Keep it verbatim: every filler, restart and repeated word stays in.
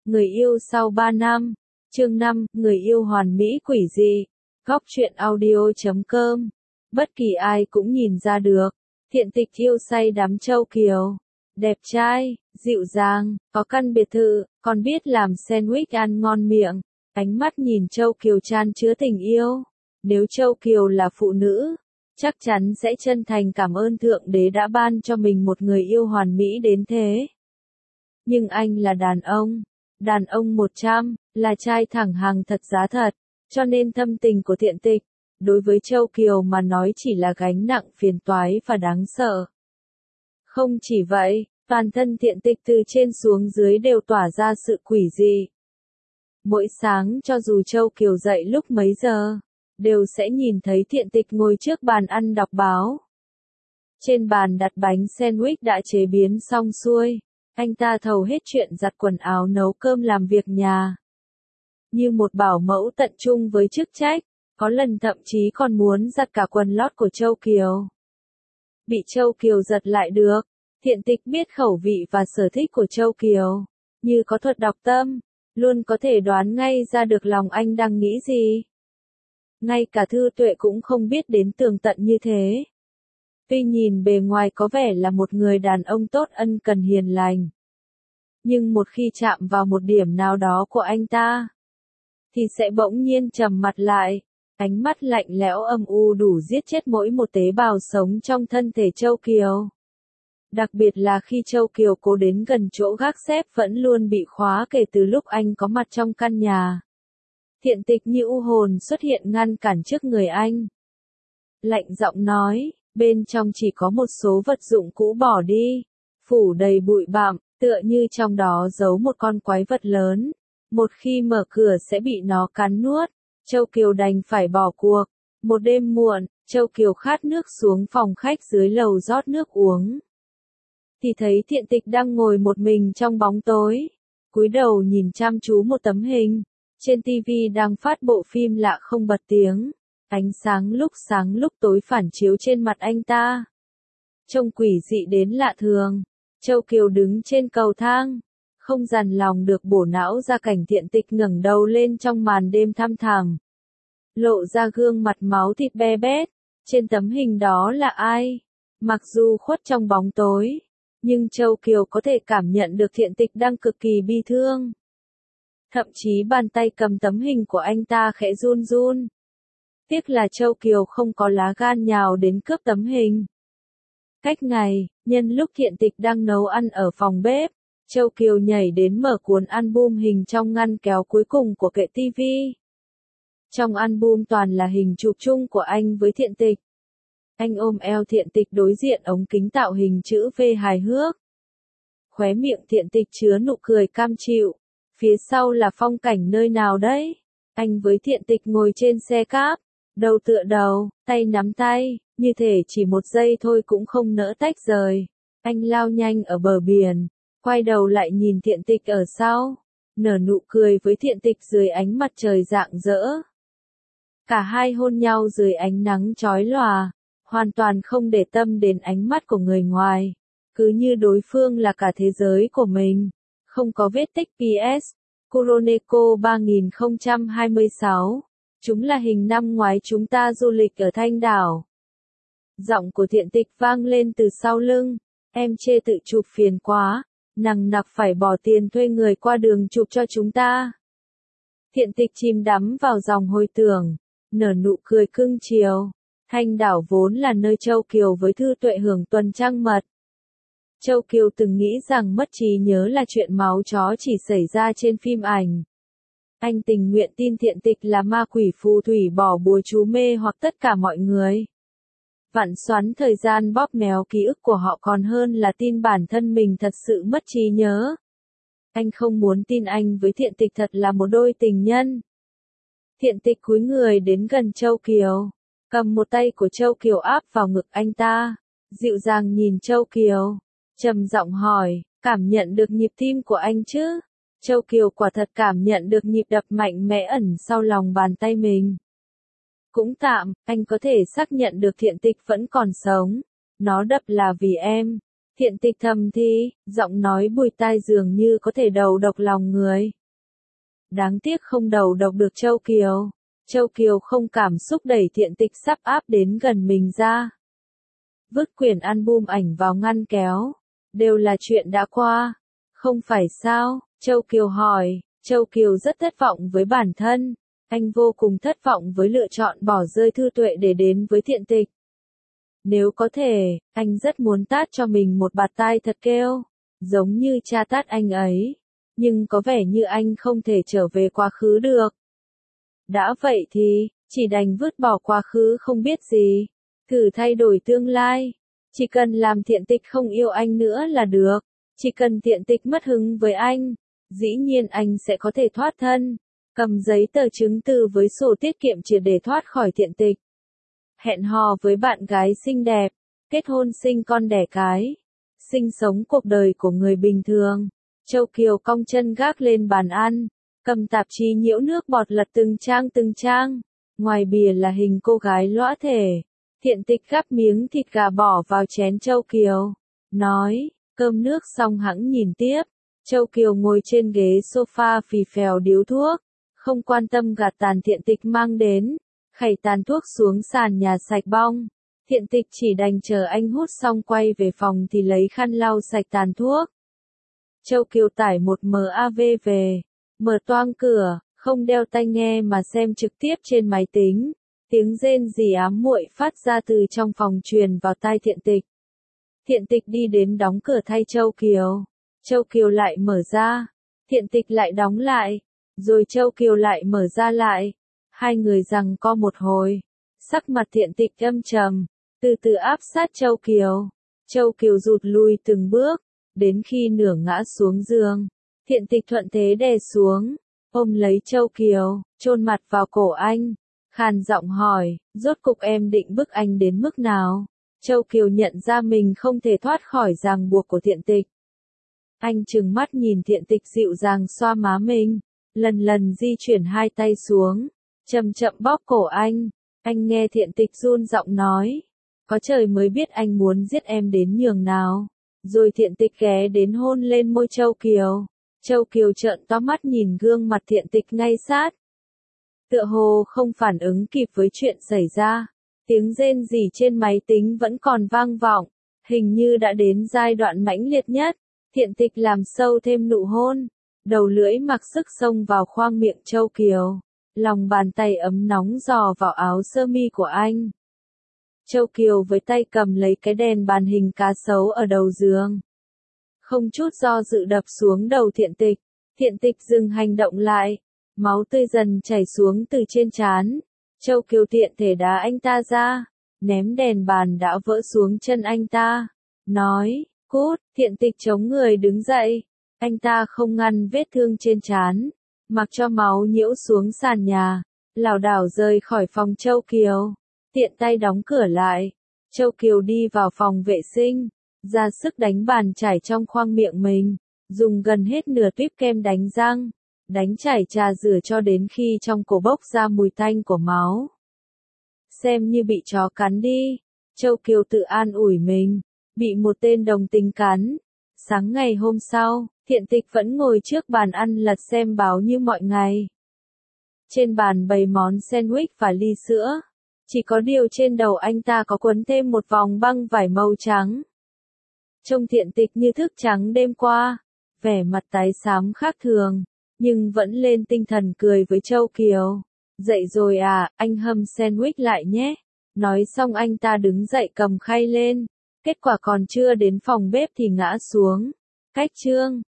Người yêu sau ba năm. Chương năm, người yêu hoàn mỹ quỷ dị. Góc truyện audio chấm com. Bất kỳ ai cũng nhìn ra được. Thiện Tịch yêu say đắm Châu Kiều. Đẹp trai, dịu dàng, có căn biệt thự, còn biết làm sandwich ăn ngon miệng. Ánh mắt nhìn Châu Kiều chan chứa tình yêu. Nếu Châu Kiều là phụ nữ, chắc chắn sẽ chân thành cảm ơn Thượng Đế đã ban cho mình một người yêu hoàn mỹ đến thế. Nhưng anh là đàn ông. Đàn ông một trăm, là trai thẳng hàng thật giá thật, cho nên thâm tình của Thiện Tịch, đối với Châu Kiều mà nói chỉ là gánh nặng phiền toái và đáng sợ. Không chỉ vậy, toàn thân Thiện Tịch từ trên xuống dưới đều tỏa ra sự quỷ dị. Mỗi sáng cho dù Châu Kiều dậy lúc mấy giờ, đều sẽ nhìn thấy Thiện Tịch ngồi trước bàn ăn đọc báo. Trên bàn đặt bánh sandwich đã chế biến xong xuôi. Anh ta thầu hết chuyện giặt quần áo nấu cơm làm việc nhà. Như một bảo mẫu tận trung với chức trách, có lần thậm chí còn muốn giặt cả quần lót của Châu Kiều. Bị Châu Kiều giật lại được, Thiện Tịch biết khẩu vị và sở thích của Châu Kiều. Như có thuật đọc tâm, luôn có thể đoán ngay ra được lòng anh đang nghĩ gì. Ngay cả Thư Tuệ cũng không biết đến tường tận như thế. Tuy nhìn bề ngoài có vẻ là một người đàn ông tốt ân cần hiền lành. Nhưng một khi chạm vào một điểm nào đó của anh ta, thì sẽ bỗng nhiên trầm mặt lại, ánh mắt lạnh lẽo âm u đủ giết chết mỗi một tế bào sống trong thân thể Châu Kiều. Đặc biệt là khi Châu Kiều cố đến gần chỗ gác xếp vẫn luôn bị khóa kể từ lúc anh có mặt trong căn nhà. Thiện Tịch như u hồn xuất hiện ngăn cản trước người anh. Lạnh giọng nói. Bên trong chỉ có một số vật dụng cũ bỏ đi, phủ đầy bụi bặm, tựa như trong đó giấu một con quái vật lớn. Một khi mở cửa sẽ bị nó cắn nuốt. Châu Kiều đành phải bỏ cuộc. Một đêm muộn, Châu Kiều khát nước xuống phòng khách dưới lầu rót nước uống. Thì thấy Thiện Tịch đang ngồi một mình trong bóng tối. Cúi đầu nhìn chăm chú một tấm hình. Trên tivi đang phát bộ phim lạ không bật tiếng. Ánh sáng lúc sáng lúc tối phản chiếu trên mặt anh ta. Trông quỷ dị đến lạ thường. Châu Kiều đứng trên cầu thang. Không dằn lòng được bổ não ra cảnh Thiện Tịch ngẩng đầu lên trong màn đêm thăm thẳm. Lộ ra gương mặt máu thịt be bét. Trên tấm hình đó là ai? Mặc dù khuất trong bóng tối. Nhưng Châu Kiều có thể cảm nhận được Thiện Tịch đang cực kỳ bi thương. Thậm chí bàn tay cầm tấm hình của anh ta khẽ run run. Tiếc là Châu Kiều không có lá gan nhào đến cướp tấm hình. Cách ngày, nhân lúc Thiện Tịch đang nấu ăn ở phòng bếp, Châu Kiều nhảy đến mở cuốn album hình trong ngăn kéo cuối cùng của kệ tivi. Trong album toàn là hình chụp chung của anh với Thiện Tịch. Anh ôm eo Thiện Tịch đối diện ống kính tạo hình chữ V hài hước. Khóe miệng Thiện Tịch chứa nụ cười cam chịu. Phía sau là phong cảnh nơi nào đấy? Anh với Thiện Tịch ngồi trên xe cáp. Đầu tựa đầu, tay nắm tay, như thể chỉ một giây thôi cũng không nỡ tách rời. Anh lao nhanh ở bờ biển, quay đầu lại nhìn Thiện Tịch ở sau, nở nụ cười với Thiện Tịch dưới ánh mặt trời rạng rỡ. Cả hai hôn nhau dưới ánh nắng chói lòa, hoàn toàn không để tâm đến ánh mắt của người ngoài, cứ như đối phương là cả thế giới của mình. Không có vết tích pê ét, Kuroneko ba không hai sáu. Chúng là hình năm ngoái chúng ta du lịch ở Thanh Đảo. Giọng của Thiện Tịch vang lên từ sau lưng. Em chê tự chụp phiền quá, nằng nặc phải bỏ tiền thuê người qua đường chụp cho chúng ta. Thiện Tịch chìm đắm vào dòng hồi tưởng, nở nụ cười cưng chiều. Thanh Đảo vốn là nơi Châu Kiều với Thư Tuệ hưởng tuần trăng mật. Châu Kiều từng nghĩ rằng mất trí nhớ là chuyện máu chó chỉ xảy ra trên phim ảnh. Anh tình nguyện tin Thiện Tịch là ma quỷ phù thủy bỏ bùa chú mê hoặc tất cả mọi người. Vặn xoắn thời gian bóp méo ký ức của họ còn hơn là tin bản thân mình thật sự mất trí nhớ. Anh không muốn tin anh với Thiện Tịch thật là một đôi tình nhân. Thiện Tịch cúi người đến gần Châu Kiều, cầm một tay của Châu Kiều áp vào ngực anh ta, dịu dàng nhìn Châu Kiều, trầm giọng hỏi, cảm nhận được nhịp tim của anh chứ? Châu Kiều quả thật cảm nhận được nhịp đập mạnh mẽ ẩn sau lòng bàn tay mình. Cũng tạm, anh có thể xác nhận được Thiện Tịch vẫn còn sống. Nó đập là vì em. Thiện Tịch thầm thì, giọng nói bùi tai dường như có thể đầu độc lòng người. Đáng tiếc không đầu độc được Châu Kiều. Châu Kiều không cảm xúc đẩy Thiện Tịch sắp áp đến gần mình ra. Vứt quyển album ảnh vào ngăn kéo. Đều là chuyện đã qua. Không phải sao? Châu Kiều hỏi. Châu Kiều rất thất vọng với bản thân. Anh vô cùng thất vọng với lựa chọn bỏ rơi Thư Tuệ để đến với Thiện Tịch. Nếu có thể, anh rất muốn tát cho mình một bạt tai thật kêu. Giống như cha tát anh ấy. Nhưng có vẻ như anh không thể trở về quá khứ được. Đã vậy thì, chỉ đành vứt bỏ quá khứ không biết gì. Thử thay đổi tương lai. Chỉ cần làm Thiện Tịch không yêu anh nữa là được. Chỉ cần Thiện Tịch mất hứng với anh. Dĩ nhiên anh sẽ có thể thoát thân. Cầm giấy tờ chứng từ với sổ tiết kiệm triệt để thoát khỏi Thiện Tịch. Hẹn hò với bạn gái xinh đẹp. Kết hôn sinh con đẻ cái. Sinh sống cuộc đời của người bình thường. Châu Kiều cong chân gác lên bàn ăn. Cầm tạp chí nhiễu nước bọt lật từng trang từng trang. Ngoài bìa là hình cô gái lõa thể. Thiện Tịch gắp miếng thịt gà bỏ vào chén Châu Kiều. Nói, cơm nước xong hẵng nhìn tiếp. Châu Kiều ngồi trên ghế sofa phì phèo điếu thuốc. Không quan tâm gạt tàn Thiện Tịch mang đến. Khẩy tàn thuốc xuống sàn nhà sạch bong. Thiện Tịch chỉ đành chờ anh hút xong quay về phòng thì lấy khăn lau sạch tàn thuốc. Châu Kiều tải một em a vê về. Mở toang cửa, không đeo tai nghe mà xem trực tiếp trên máy tính. Tiếng rên rỉ ám muội phát ra từ trong phòng truyền vào tai Thiện Tịch. Thiện Tịch đi đến đóng cửa thay Châu Kiều. Châu Kiều lại mở ra. Thiện Tịch lại đóng lại. Rồi Châu Kiều lại mở ra lại. Hai người giằng co một hồi. Sắc mặt Thiện Tịch âm trầm. Từ từ áp sát Châu Kiều. Châu Kiều rụt lui từng bước. Đến khi nửa ngã xuống giường. Thiện Tịch thuận thế đè xuống. Ôm lấy Châu Kiều. Chôn mặt vào cổ anh. Khàn giọng hỏi. Rốt cục em định bức anh đến mức nào? Châu Kiều nhận ra mình không thể thoát khỏi ràng buộc của Thiện Tịch. Anh trừng mắt nhìn Thiện Tịch dịu dàng xoa má mình. Lần lần di chuyển hai tay xuống. Chậm chậm bóp cổ anh. Anh nghe Thiện Tịch run giọng nói. Có trời mới biết anh muốn giết em đến nhường nào. Rồi Thiện Tịch ghé đến hôn lên môi Châu Kiều. Châu Kiều trợn to mắt nhìn gương mặt Thiện Tịch ngay sát. Tựa hồ không phản ứng kịp với chuyện xảy ra. Tiếng rên rỉ trên máy tính vẫn còn vang vọng. Hình như đã đến giai đoạn mãnh liệt nhất. Thiện Tịch làm sâu thêm nụ hôn. Đầu lưỡi mặc sức xông vào khoang miệng Châu Kiều. Lòng bàn tay ấm nóng dò vào áo sơ mi của anh. Châu Kiều với tay cầm lấy cái đèn bàn hình cá sấu ở đầu giường. Không chút do dự đập xuống đầu Thiện Tịch. Thiện Tịch dừng hành động lại. Máu tươi dần chảy xuống từ trên trán. Châu Kiều tiện thể đá anh ta ra. Ném đèn bàn đã vỡ xuống chân anh ta. Nói, cút. Thiện Tịch chống người đứng dậy. Anh ta không ngăn vết thương trên trán. Mặc cho máu nhiễu xuống sàn nhà. Lảo đảo rời khỏi phòng Châu Kiều. Tiện tay đóng cửa lại. Châu Kiều đi vào phòng vệ sinh. Ra sức đánh bàn chải trong khoang miệng mình. Dùng gần hết nửa tuýp kem đánh răng. Đánh chải trà rửa cho đến khi trong cổ bốc ra mùi tanh của máu. Xem như bị chó cắn đi. Châu Kiều tự an ủi mình. Bị một tên đồng tính cắn. Sáng ngày hôm sau, Thiện Tịch vẫn ngồi trước bàn ăn lật xem báo như mọi ngày. Trên bàn bày món sandwich và ly sữa. Chỉ có điều trên đầu anh ta có quấn thêm một vòng băng vải màu trắng. Trông Thiện Tịch như thức trắng đêm qua. Vẻ mặt tái xám khác thường. Nhưng vẫn lên tinh thần cười với Châu Kiều. Dậy rồi à, anh hâm sandwich lại nhé. Nói xong anh ta đứng dậy cầm khay lên. Kết quả còn chưa đến phòng bếp thì ngã xuống. Cách chương